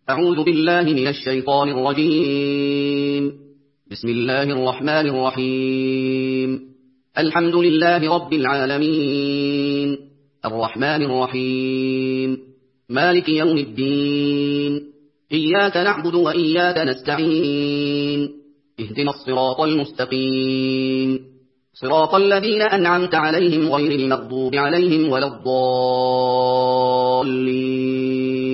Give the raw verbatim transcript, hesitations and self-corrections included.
أعوذ بالله من الشيطان الرجيم. بسم الله الرحمن الرحيم. الحمد لله رب العالمين، الرحمن الرحيم، مالك يوم الدين، إياك نعبد وإياك نستعين، اهدنا الصراط المستقيم، صراط الذين أنعمت عليهم غير المغضوب عليهم ولا الضالين.